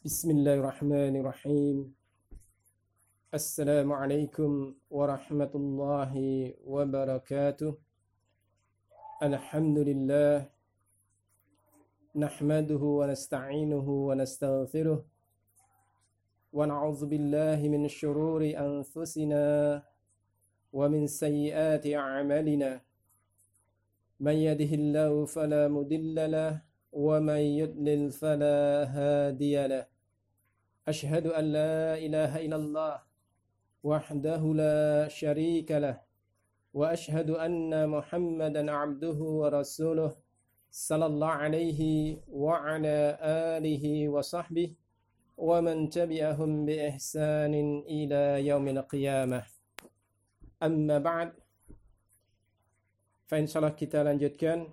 Bismillahirrahmanirrahim. Assalamualaikum warahmatullahi wabarakatuh. Alhamdulillah. Nahmaduhu wa nasta'inuhu wa nastaghfiruh. Wa na'udzu billahi min syururi anfusina wa min sayyiati a'malina. Man yahdihillahu fala mudilla lahu wa man yudlil fala hadiya lahu. أشهد أن لا إله إلا الله وحده لا شريك له وأشهد أن محمدا عبده ورسوله صلى الله عليه وعلى آله وصحبه ومن تبعهم بإحسان إلى يوم القيامة. أما بعد, فإنشاءالله kita lanjutkan.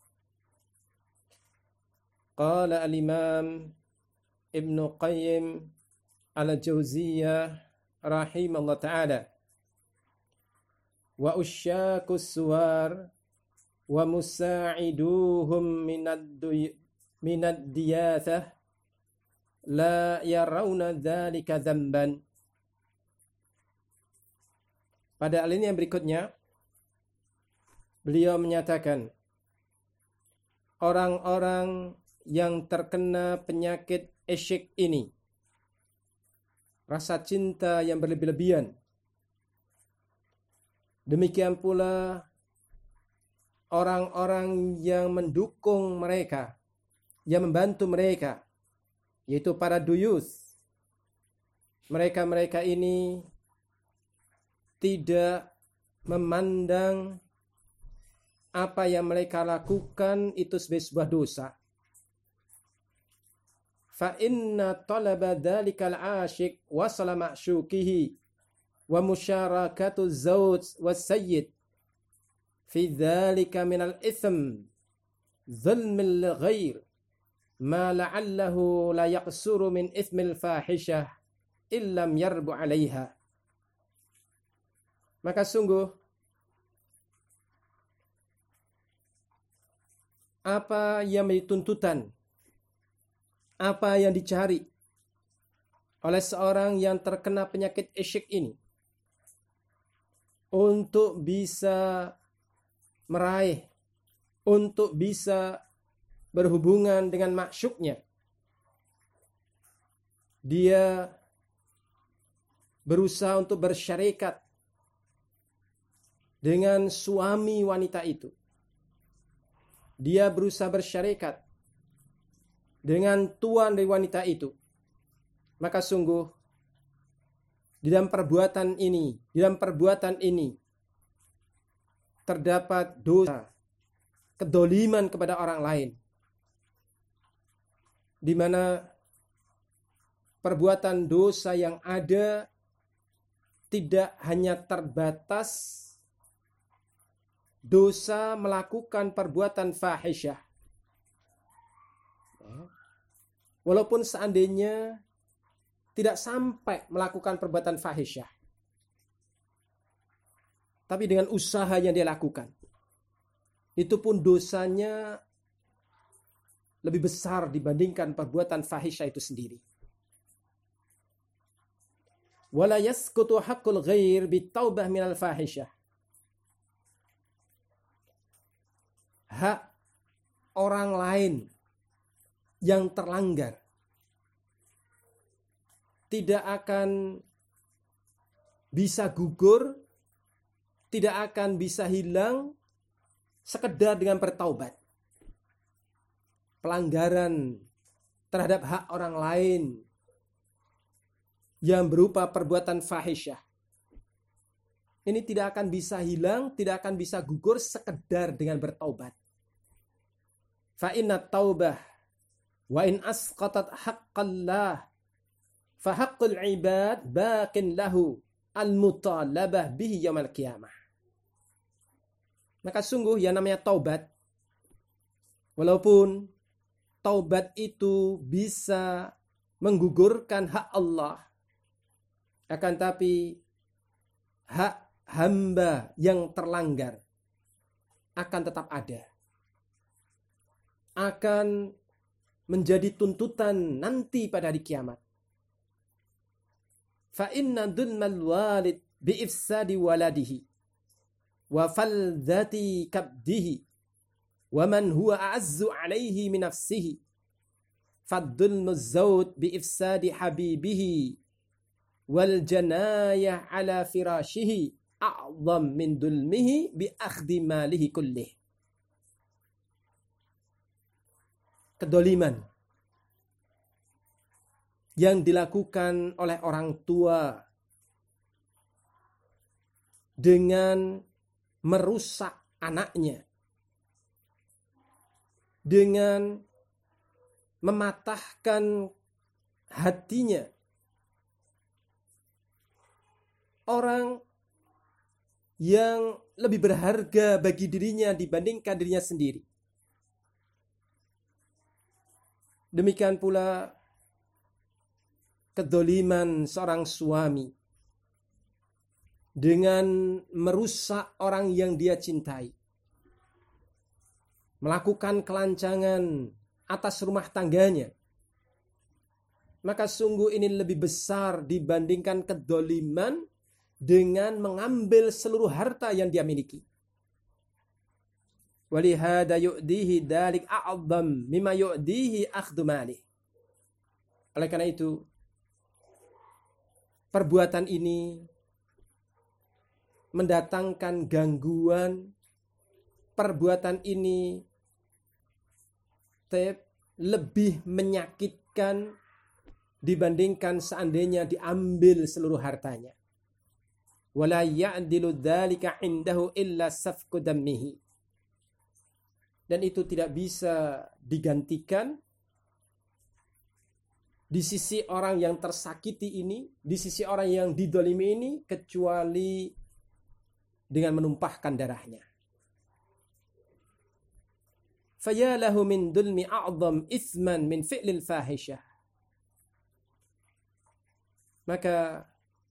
قال الإمام Ibnu Qayyim al-Jauziyah rahimahullah ta'ala, wa usyakus suwar wa musa'iduhum minad diyathah la yarawna dhalika dzamban. Pada alinea yang berikutnya beliau menyatakan, orang-orang yang terkena penyakit isyik ini, rasa cinta yang berlebih-lebihan, demikian pula orang-orang yang mendukung mereka, yang membantu mereka, yaitu para duyus. Mereka-mereka ini tidak memandang apa yang mereka lakukan itu sebagai sebuah dosa. Fa inna talaba dhalikal asyik wasala ma'syukihi wa musyarakatu zawj was sayyid fi dhalika minal itham zulmil ghair ma la'allahu la yaqsuru min ithmil fahishah illam yarbu 'alaiha. Maka sungguh apa yang menjadi tuntutan, apa yang dicari oleh seorang yang terkena penyakit isyik ini untuk bisa meraih, untuk bisa berhubungan dengan masyuknya, dia berusaha untuk bersyarikat dengan suami wanita itu. Dia berusaha bersyarikat dengan tuan dari wanita itu. Maka sungguh di dalam perbuatan ini terdapat dosa, kedoliman kepada orang lain, di mana perbuatan dosa yang ada tidak hanya terbatas dosa melakukan perbuatan fahisyah. Walaupun seandainya tidak sampai melakukan perbuatan fahisyah, tapi dengan usaha yang dia lakukan, itu pun dosanya lebih besar dibandingkan perbuatan fahisyah itu sendiri. Wala yasqutu haqqul ghair bitaubah minal fahisyah. Hak orang lain yang terlanggar tidak akan bisa gugur, tidak akan bisa hilang sekedar dengan bertaubat. Pelanggaran terhadap hak orang lain yang berupa perbuatan fahisyah ini tidak akan bisa hilang, tidak akan bisa gugur sekedar dengan bertaubat. Fa inna taubah wa in asqatat haqqallah fa haqqul ibad baqin lahu al-mutalabah bihi yaumil qiyamah. Maka sungguh yang namanya taubat, walaupun taubat itu bisa menggugurkan hak Allah, akan tapi hak hamba yang terlanggar akan tetap ada. Akan menjadi tuntutan nanti pada hari kiamat. Fa inna dhulmal walid bi ifsadi waladihi wa faldhati kabdihi wa man huwa a'azzu alaihi min nafsihi fadhulmu zawd bi ifsadi habibihi wal janayah ala firashihi a'zam min dhulmihi bi akhdi malihi kullih. Kedoliman yang dilakukan oleh orang tua dengan merusak anaknya, dengan mematahkan hatinya, orang yang lebih berharga bagi dirinya dibandingkan dirinya sendiri. Demikian pula kedoliman seorang suami dengan merusak orang yang dia cintai, melakukan kelancangan atas rumah tangganya, maka sungguh ini lebih besar dibandingkan kedoliman dengan mengambil seluruh harta yang dia miliki. Walihada yu'dihi dalik a'zam mimma yu'dihi akhdhu malih. Oleh karena itu, perbuatan ini mendatangkan gangguan, perbuatan ini lebih menyakitkan dibandingkan seandainya diambil seluruh hartanya. Wala ya'dilu dzalika indahu illa safku dammihi. Dan itu tidak bisa digantikan di sisi orang yang tersakiti ini, di sisi orang yang didolimi ini, kecuali dengan menumpahkan darahnya. Fayalahu min dulmi a'zam ithman min fi'lil fahisyah. Maka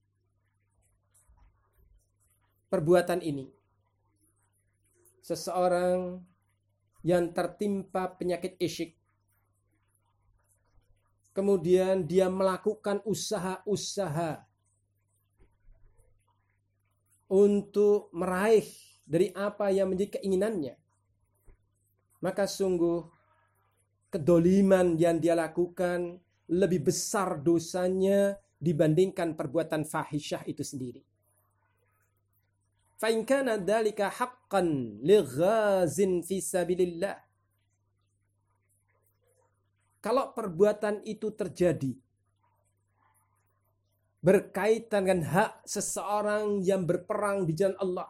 perbuatan ini, seseorang yang tertimpa penyakit isyik, kemudian dia melakukan usaha-usaha untuk meraih dari apa yang menjadi keinginannya, maka sungguh kedoliman yang dia lakukan lebih besar dosanya dibandingkan perbuatan fahisyah itu sendiri. Fa in kana dzalika haqqan li ghazin fi sabilillah. Kalau perbuatan itu terjadi berkaitan dengan hak seseorang yang berperang di jalan Allah,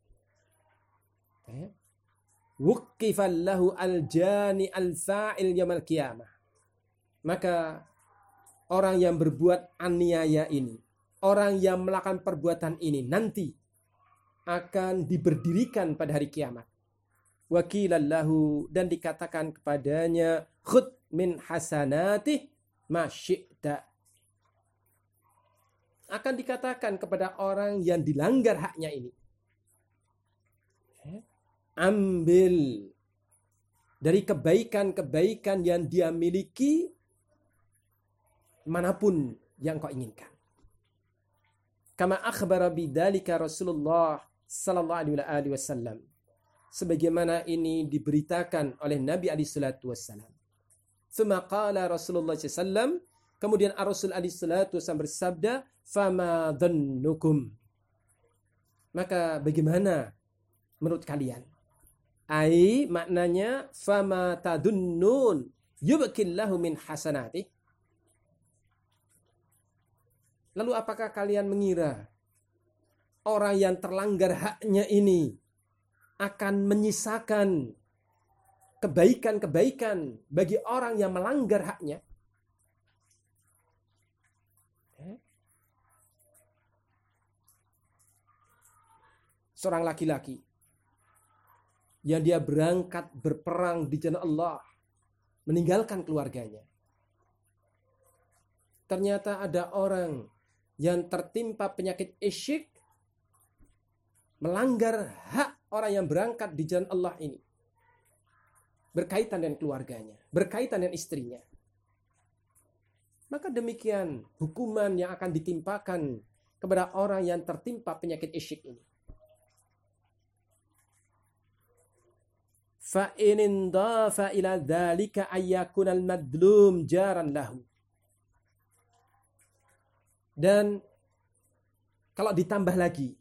wuqifal lahu al-jani al-fa'il yaumil qiyamah. Maka orang yang berbuat aniaya ini, orang yang melakukan perbuatan ini nanti akan diberdirikan pada hari kiamat. Wakilallahu, dan dikatakan kepadanya, khud min hasanatih ma syi'ta. Akan dikatakan kepada orang yang dilanggar haknya ini, ambil dari kebaikan-kebaikan yang dia miliki manapun yang kau inginkan. Kama akhbara bidzalika Rasulullah sallallahu alaihi wasallam. Sebagaimana ini diberitakan oleh Nabi alaihi salatu wasallam. Tsumma qala Rasulullah sallallahu alaihi wasallam, kemudian Rasul alaihi salatu wasallam bersabda, fama dhannukum. Maka bagaimana menurut kalian? Ai maknanya fama tadunnun yubqillahu min hasanati. Lalu apakah kalian mengira orang yang terlanggar haknya ini akan menyisakan kebaikan-kebaikan bagi orang yang melanggar haknya? Seorang laki-laki yang dia berangkat berperang di jalan Allah, meninggalkan keluarganya. Ternyata ada orang yang tertimpa penyakit isyik, melanggar hak orang yang berangkat di jalan Allah ini. berkaitan dengan keluarganya, berkaitan dengan istrinya. Maka demikian hukuman yang akan ditimpakan kepada orang yang tertimpa penyakit isyik ini. Fa in indafa ila dzalika ayyakunal madlum jaran lahu. Dan kalau ditambah lagi,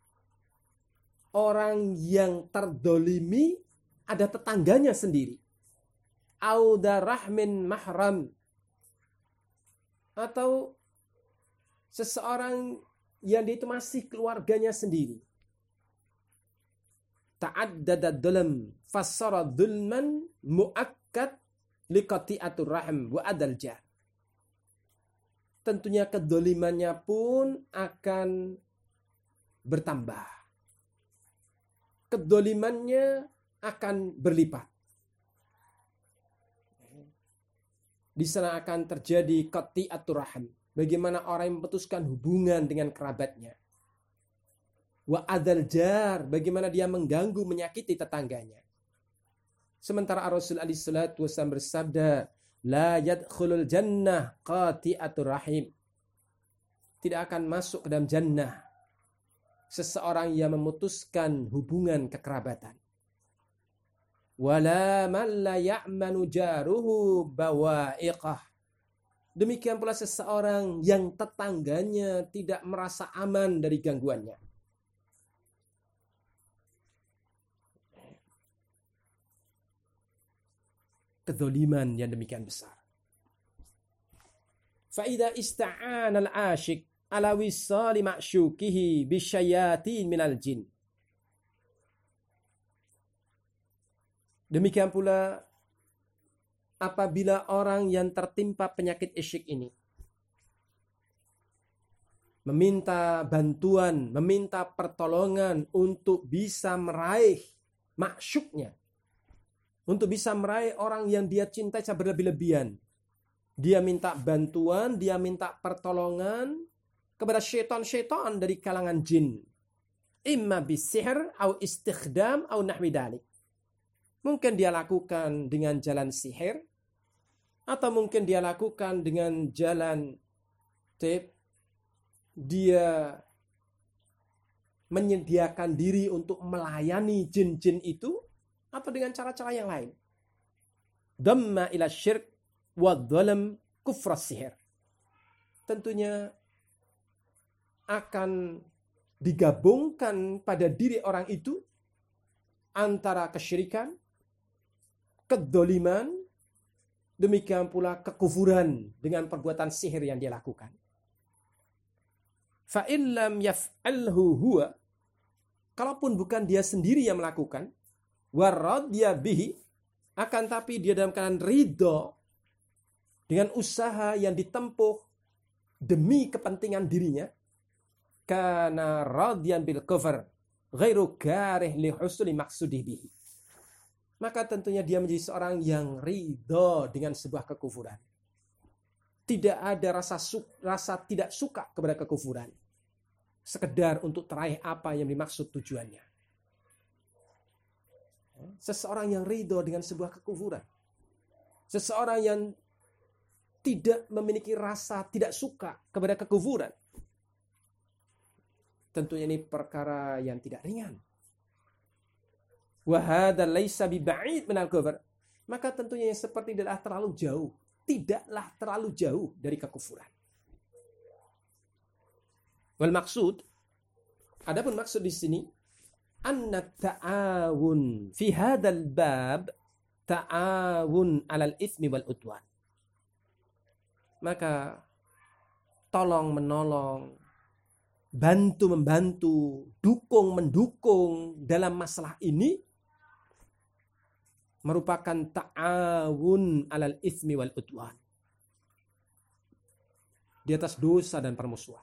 orang yang terdolimi ada tetangganya sendiri. Auda rahmin mahram. Atau seseorang yang dia itu masih keluarganya sendiri. Ta'addada dhulam fassara dhulman mu'akkad liqati'atur rahim wa adal jar. Tentunya kedolimannya pun akan bertambah. Kedolimannya akan berlipat. Di sana akan terjadi qati'atur rahim. Bagaimana orang yang memutuskan hubungan dengan kerabatnya. Wa adal jar, bagaimana dia mengganggu, menyakiti tetangganya. Sementara Rasul alaihi salatu wasallam bersabda, la yadkhulul jannah qati'atur rahim. Tidak akan masuk ke dalam jannah seseorang yang memutuskan hubungan kekerabatan. Wala man la ya'manu jaruhu bawa'iqah. Demikian pula seseorang yang tetangganya tidak merasa aman dari gangguannya. Kedzaliman yang demikian besar. Fa idza ista'ana al-'ashiq ala wisali ma'syukihi bisyayatin minal jin. Demikian pula apabila orang yang tertimpa penyakit isyik ini meminta bantuan, meminta pertolongan untuk bisa meraih ma'syuknya, untuk bisa meraih orang yang dia cintai secara berlebih-lebihan. Dia minta bantuan, dia minta pertolongan kepada syaitan-syaitan dari kalangan jin. Imma bisihir au istikhdam au nahwi dalik. Mungkin dia lakukan dengan jalan sihir, atau mungkin dia lakukan dengan jalan dia menyediakan diri untuk melayani jin-jin itu, atau dengan cara-cara yang lain. Damma ila syirk wa dhalam kufra sihir. Tentunya akan digabungkan pada diri orang itu antara kesyirikan, kedzaliman, demikian pula kekufuran dengan perbuatan sihir yang dia lakukan. Fa in lam yaf'alhu huwa, kalaupun bukan dia sendiri yang melakukan, waradiya bihi, akan tapi dia dalam keadaan ridho dengan usaha yang ditempuh demi kepentingan dirinya, kana radiyan bil kufr ghairu karih li husuli maqsudih bihi. Maka tentunya dia menjadi seorang yang ridho dengan sebuah kekufuran. Tidak ada rasa tidak suka kepada kekufuran. Sekedar untuk teraih apa yang dimaksud tujuannya. Seseorang yang ridho dengan sebuah kekufuran. Seseorang yang tidak memiliki rasa tidak suka kepada kekufuran. Tentunya ini perkara yang tidak ringan. Wa hadza laisa bi ba'id minal kufr. Maka tentunya yang seperti ini adalah terlalu jauh, tidaklah terlalu jauh dari kekufuran. Wal maksud, adapun maksud di sini, anna ta'awun fi hadzal bab ta'awun 'alal itsmi wal udwan. Maka tolong menolong, bantu membantu, dukung mendukung dalam masalah ini merupakan ta'awun 'alal itsmi wal udwan. Di atas dosa dan permusuhan.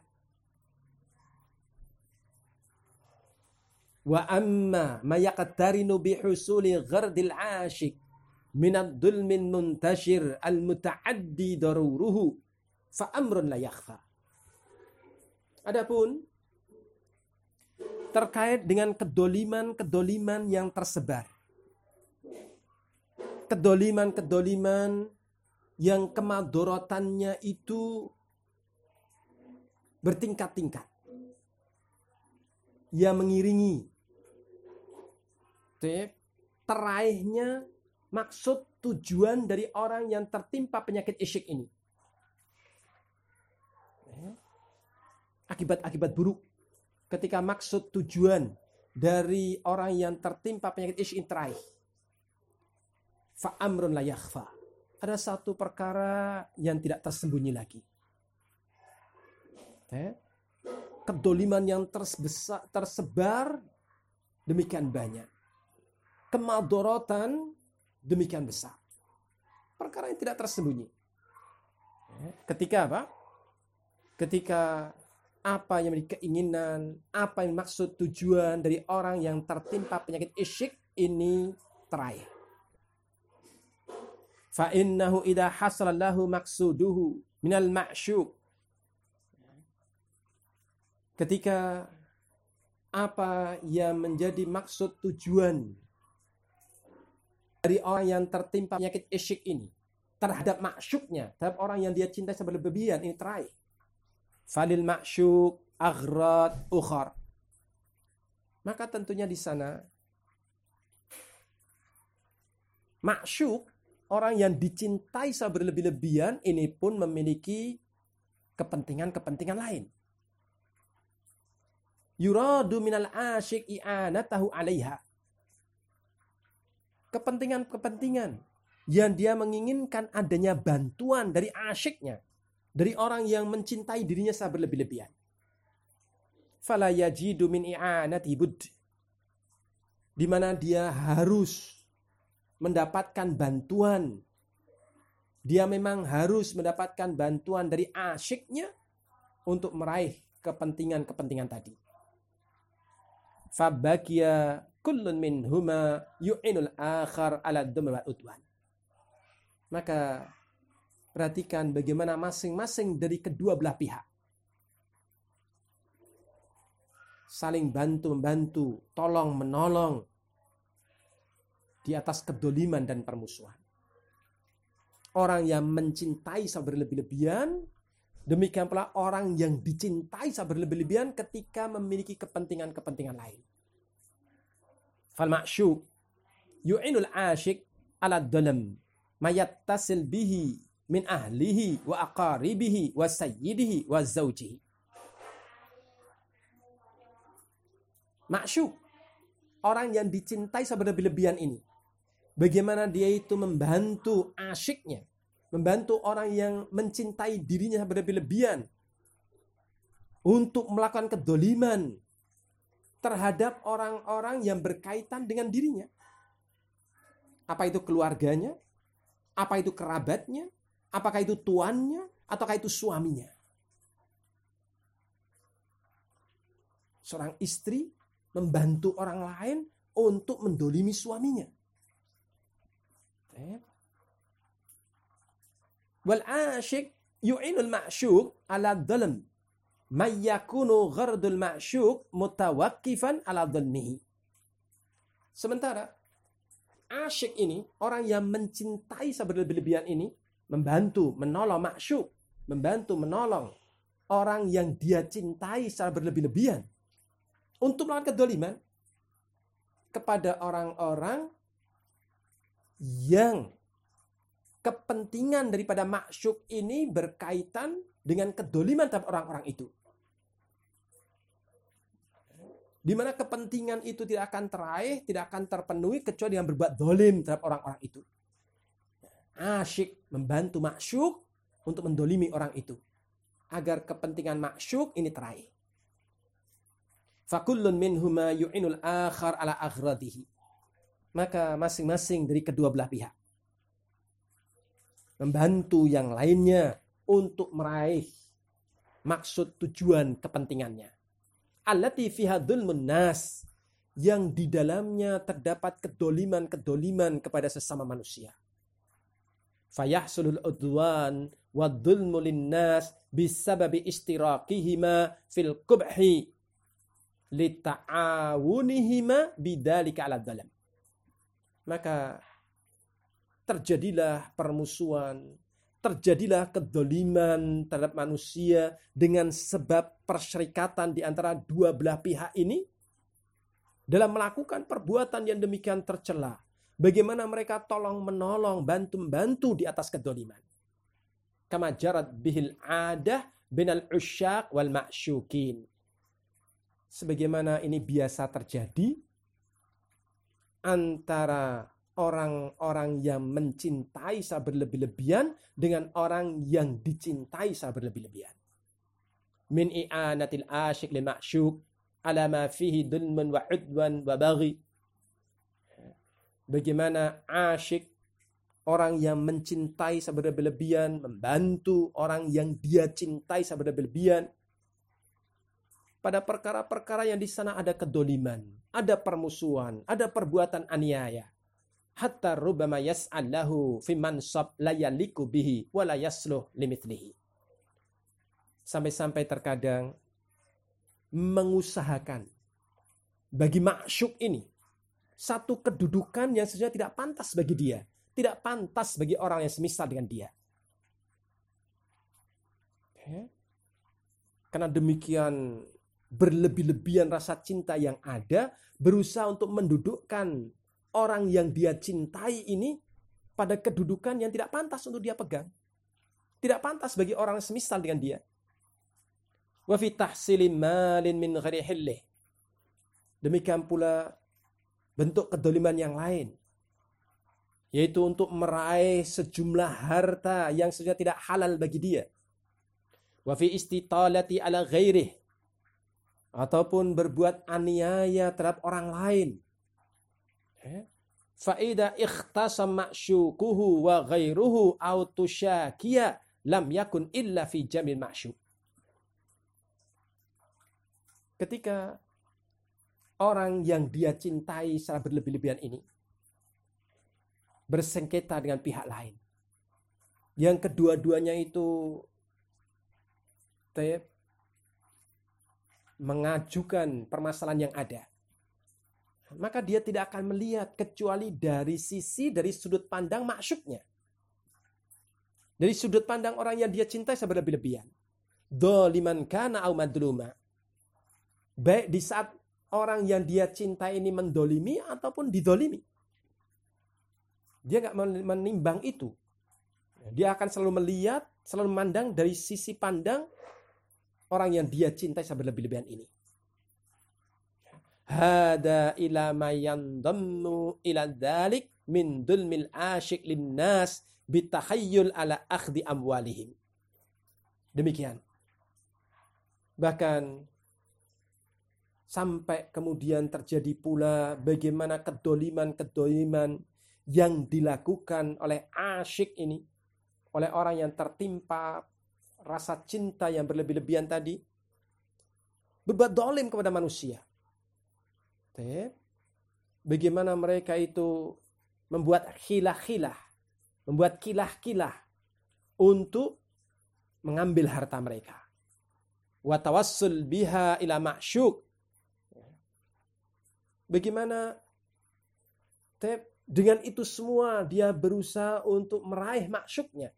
Wa amma ma yaqtarinu bi husuli ghardil 'ashik min ad-dhulmin muntashir al-muta'addi daruruhu fa amrun la yakhfa. Adapun terkait dengan kedoliman-kedoliman yang tersebar kedoliman-kedoliman yang kemadorotannya itu bertingkat-tingkat. Ia mengiringi teraihnya maksud tujuan dari orang yang tertimpa penyakit isyik ini. Akibat-akibat buruk ketika maksud tujuan dari orang yang tertimpa penyakit isyik ini teraih. Fa'amrun la yakhfa. Ada satu perkara yang tidak tersembunyi lagi. Kedoliman yang tersebar demikian banyak. Kemadorotan demikian besar. Perkara yang tidak tersembunyi. Ketika apa? Ketika apa yang menjadi keinginan, apa yang maksud tujuan dari orang yang tertimpa penyakit isyik ini teraih. Fa innahu idza hasala lahu maqsuduhu minal ma'syuq. Ketika apa yang menjadi maksud tujuan dari orang yang tertimpa penyakit isyik ini terhadap ma'syuknya, terhadap orang yang dia cintai berlebihan ini teraih. Falil ma'syuk aghrad ukhar. Maka tentunya di sana ma'syuk, orang yang dicintai berlebih-lebihan ini pun memiliki kepentingan-kepentingan lain. Yuradu minal asyik i'anatahu 'alaiha. Kepentingan-kepentingan yang dia menginginkan adanya bantuan dari asyiknya, dari orang yang mencintai dirinya berlebih-lebihan. Fala yajidu min i'anati bud. Di mana dia harus mendapatkan bantuan. Dia memang harus mendapatkan bantuan dari asyiknya untuk meraih kepentingan-kepentingan tadi. Fabakia kullun minhuma yu'inul akhar ala dhammi wal udwan. Maka perhatikan bagaimana masing-masing dari kedua belah pihak saling bantu-membantu, tolong-menolong di atas kedoliman dan permusuhan. Orang yang mencintai berlebih-lebihan, demikian pula orang yang dicintai berlebih-lebihan ketika memiliki kepentingan-kepentingan lain. Fal ma'syuq yu'inul asyik ala dhalam mayattasil bihi min ahlihi wa aqaribihi wa sayyidihi wa zawjihi. Ma'syuq, orang yang dicintai berlebih-lebihan ini, bagaimana dia itu membantu asyiknya, membantu orang yang mencintai dirinya berlebih-lebihan untuk melakukan kedoliman terhadap orang-orang yang berkaitan dengan dirinya. Apa itu keluarganya? Apa itu kerabatnya? Apakah itu tuannya? Ataukah itu suaminya? Seorang istri membantu orang lain untuk mendolimi suaminya. Wal asyik yu'inul ma'syuq ala dhalam may yakunu ghardul ma'syuq mutawaqqifan ala dhannihi. Sementara asyik ini, orang yang mencintai berlebih-lebihan ini, membantu, menolong ma'syuq, membantu, menolong orang yang dia cintai secara berlebih-lebihan untuk melakukan kedoliman kepada orang-orang yang kepentingan daripada ma'syuq ini berkaitan dengan kedoliman terhadap orang-orang itu. Di mana kepentingan itu tidak akan teraih, tidak akan terpenuhi kecuali dengan berbuat dolim terhadap orang-orang itu. Asyik membantu ma'syuq untuk mendolimi orang itu, agar kepentingan ma'syuq ini teraih. Fakullun minhuma yu'inul akhar ala aghradihi. Maka masing-masing dari kedua belah pihak membantu yang lainnya untuk meraih maksud tujuan kepentingannya. Allati fiha dzulmun nas, yang di dalamnya terdapat kedoliman-kedoliman kepada sesama manusia. Fayahsulul udwan wa dzulmu linnas bisababi istirakihima fil qubhi lita'awunihima bidzalika ala dzalam. Maka terjadilah permusuhan, terjadilah kedoliman terhadap manusia dengan sebab perserikatan di antara dua belah pihak ini dalam melakukan perbuatan yang demikian tercela. Bagaimana mereka tolong menolong, bantu-bantu di atas kedoliman. Kama jarat bihil adah binal usyaq wal ma'syukin. Sebagaimana ini biasa terjadi antara orang-orang yang mencintai secara berlebih-lebihan dengan orang yang dicintai secara berlebih-lebihan. Min i'anatil asyik li ma'syuk ala ma fihi dulmun wa udwan wa baghi. Bagaimana asyik, orang yang mencintai secara berlebihan, membantu orang yang dia cintai secara berlebihan pada perkara-perkara yang di sana ada kedoliman, ada permusuhan, ada perbuatan aniaya. Hatta rubbama yas'allahu fi mansab la yaliku bihi wa la yasluh limithlihi. Sampai-sampai terkadang mengusahakan bagi ma'syuk ini satu kedudukan yang sebenarnya tidak pantas bagi dia, tidak pantas bagi orang yang semisal dengan dia. Karena demikian berlebih-lebihan rasa cinta yang ada, berusaha untuk mendudukkan orang yang dia cintai ini pada kedudukan yang tidak pantas untuk dia pegang. Tidak pantas bagi orang yang semisal dengan dia. Wa fi tahsili malin min ghairi hillih. Demikian pula bentuk kedoliman yang lain, yaitu untuk meraih sejumlah harta yang sebenarnya tidak halal bagi dia. Wa fi istitalati ala ghairih, ataupun berbuat aniaya terhadap orang lain. Fa idza ikhtasama ma'syukuhu wa ghairuhu aw tusyakiya lam yakun illa fi jamil ma'syuk. Ketika orang yang dia cintai secara berlebih-lebihan ini bersengketa dengan pihak lain, yang kedua-duanya itu mengajukan permasalahan yang ada, maka dia tidak akan melihat kecuali dari sudut pandang ma'syuknya, dari sudut pandang orang yang dia cintai secara berlebih-lebihan. Dzaliman kana au madluma, baik di saat orang yang dia cintai ini mendolimi ataupun didolimi. Dia nggak menimbang itu. Dia akan selalu melihat, selalu memandang dari sisi pandang orang yang dia cintai secara berlebih-lebihan ini. Hada ila ma yandammu ila dzalik min dulmil asyik linnas bitahayyul ala akhdi amwalihim. Demikian. Bahkan sampai kemudian terjadi pula bagaimana kedoliman-kedoliman yang dilakukan oleh asyik ini, oleh orang yang tertimpa rasa cinta yang berlebih-lebihan tadi, berbuat dolim kepada manusia. Bagaimana mereka itu membuat khilah-khilah, membuat kilah-kilah untuk mengambil harta mereka. Wa tawassul biha ila ma'syuk. Bagaimana dengan itu semua dia berusaha untuk meraih maksudnya.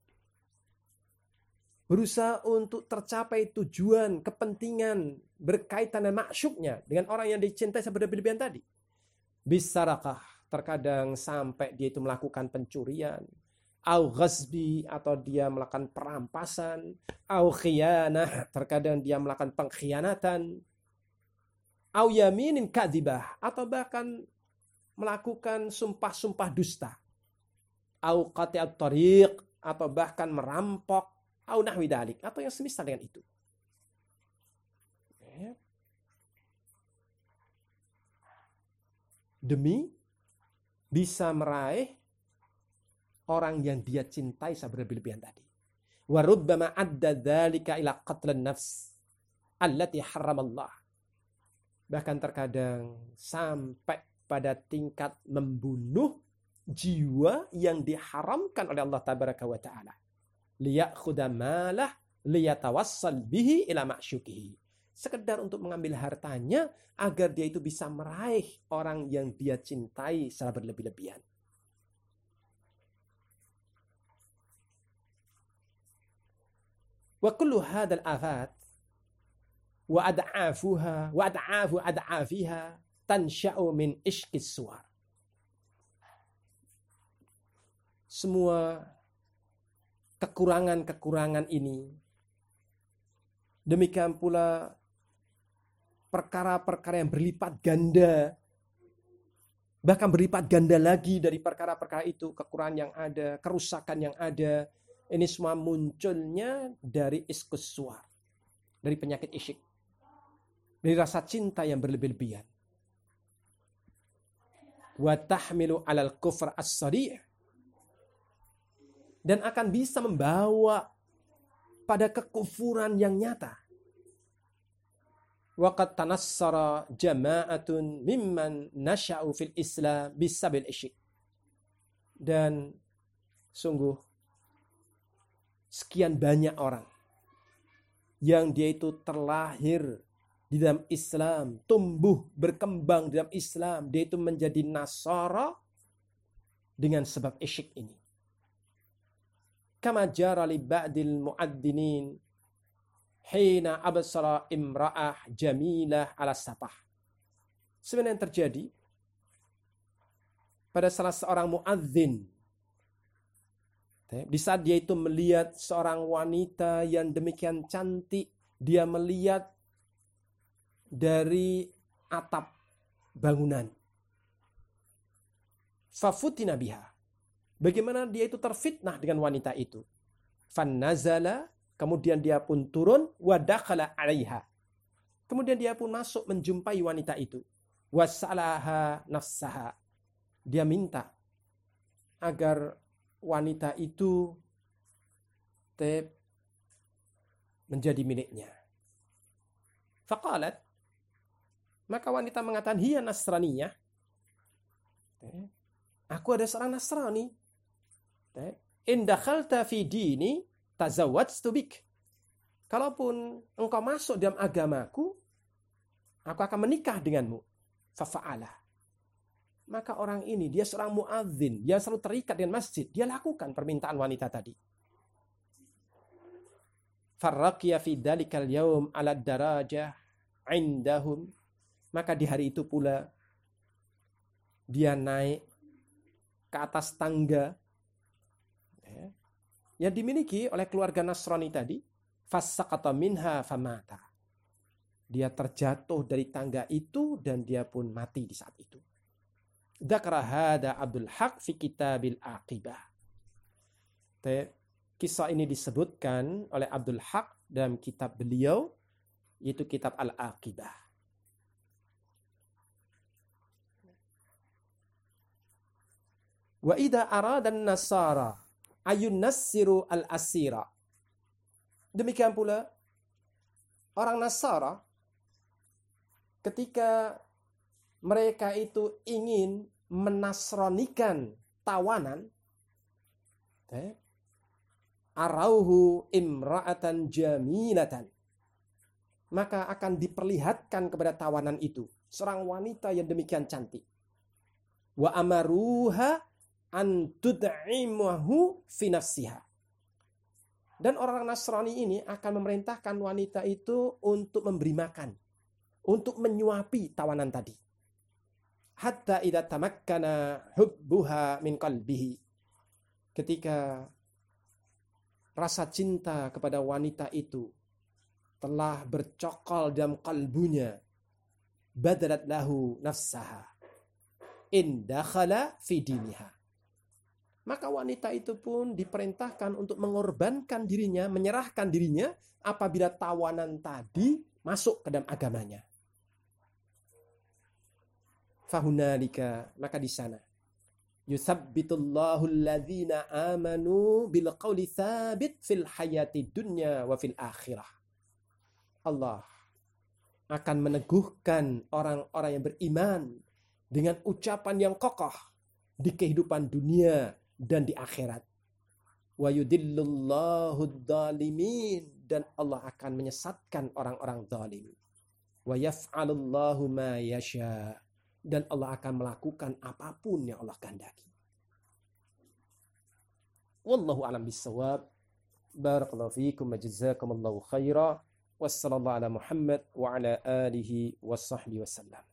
Berusaha untuk tercapai tujuan, kepentingan berkaitan dengan maksudnya, dengan orang yang dicintai secara berlebihan tadi. Bisarakah, terkadang sampai dia itu melakukan pencurian, au ghazbi, atau dia melakukan perampasan, au khiyanah, terkadang dia melakukan pengkhianatan, au yaminin kadzibah, atau bahkan melakukan sumpah-sumpah dusta, au qati'at thariq, atau bahkan merampok, au nahwi dzalik, atau yang semisal dengan itu. Demi bisa meraih orang yang dia cintai secara berlebihan tadi. Wa rubbama adda dzalika ila qatlan nafs allati haramallah. Bahkan terkadang sampai pada tingkat membunuh jiwa yang diharamkan oleh Allah tabaraka wa ta'ala. Liya'khudha malah liyatawassal bihi ila ma'syukihi. Sekedar untuk mengambil hartanya agar dia itu bisa meraih orang yang dia cintai secara berlebih-lebihan. Wa kullu hadzal afat wa ad'afuha wa ad'afu ad'afiha tansha'u min ishqis suwar. Semua kekurangan-kekurangan ini, demikian pula perkara-perkara yang berlipat ganda, bahkan berlipat ganda lagi dari perkara-perkara itu, kekurangan yang ada, kerusakan yang ada, ini semua munculnya dari iskus suar, dari penyakit isyik, dari rasa cinta yang berlebih-lebihan. Wa tahmilu 'alal kufr as-sari', dan akan bisa membawa pada kekufuran yang nyata. Wa qad tanassara jama'atun mimman nasha'u fil Islam bisabil isyik. Dan sungguh sekian banyak orang yang dia itu terlahir di dalam Islam, tumbuh berkembang di dalam Islam, dia itu menjadi Nasara dengan sebab isyik ini. Kama jara li ba'dil mu'addinin hina absara imra'ah jamilah ala sapah. Sebenarnya yang terjadi pada salah seorang muadzin, di saat dia itu melihat seorang wanita yang demikian cantik, dia melihat dari atap bangunan. Fafutina biha. Bagaimana dia itu terfitnah dengan wanita itu. Fannazala, kemudian dia pun turun, wa dakhala 'alaiha. Kemudian dia pun masuk menjumpai wanita itu. Wasalaha nafsaha. Dia minta agar wanita itu menjadi miliknya. Faqalat, maka wanita mengatakan, hiya nasraniyah. Aku ada seorang Nasrani. In dakhalta fi dini tazawwajtu bik. Kalaupun engkau masuk dalam agamaku, aku akan menikah denganmu. Fafa'ala. Maka orang ini, dia seorang muadzin, dia selalu terikat dengan masjid, dia lakukan permintaan wanita tadi. Farraqiya fi dalikal yaum ala darajah indahum. Maka di hari itu pula dia naik ke atas tangga yang dimiliki oleh keluarga Nasrani tadi. Fassaqata minha famata. Dia terjatuh dari tangga itu dan dia pun mati di saat itu. Dzakara hada Abdul Haq fi Kitabil Aqibah. Kisah ini disebutkan oleh Abdul Haq dalam kitab beliau, yaitu kitab Al-Aqibah. Wa idza arada an-nasara ayun nassiru al-asira. Demikian pula orang Nasara ketika mereka itu ingin menasronikan tawanan, arauhu imra'atan jamilatan, maka akan diperlihatkan kepada tawanan itu seorang wanita yang demikian cantik. Wa amaruha an tud'imahu fi nafsiha. Dan orang Nasrani ini akan memerintahkan wanita itu untuk memberi makan, untuk menyuapi tawanan tadi. Hatta idza tamakkana hubbuha min qalbihi. Ketika rasa cinta kepada wanita itu telah bercokol dalam kalbunya, badalat lahu nafsaha in dakhala fi diniha. Maka wanita itu pun diperintahkan untuk mengorbankan dirinya, menyerahkan dirinya apabila tawanan tadi masuk ke dalam agamanya. Fahunalika, maka di sana yusabbitullahu alladzina amanu bil qawli tsabit fil hayati dunya wa fil akhirah. Allah akan meneguhkan orang-orang yang beriman dengan ucapan yang kokoh di kehidupan dunia dan di akhirat. Wa yudillullahu dzalimin, dan Allah akan menyesatkan orang-orang zalim. Wa yaf'alullahu ma yasha, dan Allah akan melakukan apapun yang Allah kehendaki. Wallahu a'lam bissawab. Barakallahu fiikum wa jazakumullahu khaira. Wassallallahu ala Muhammad wa ala alihi wa sahbihi wasallam.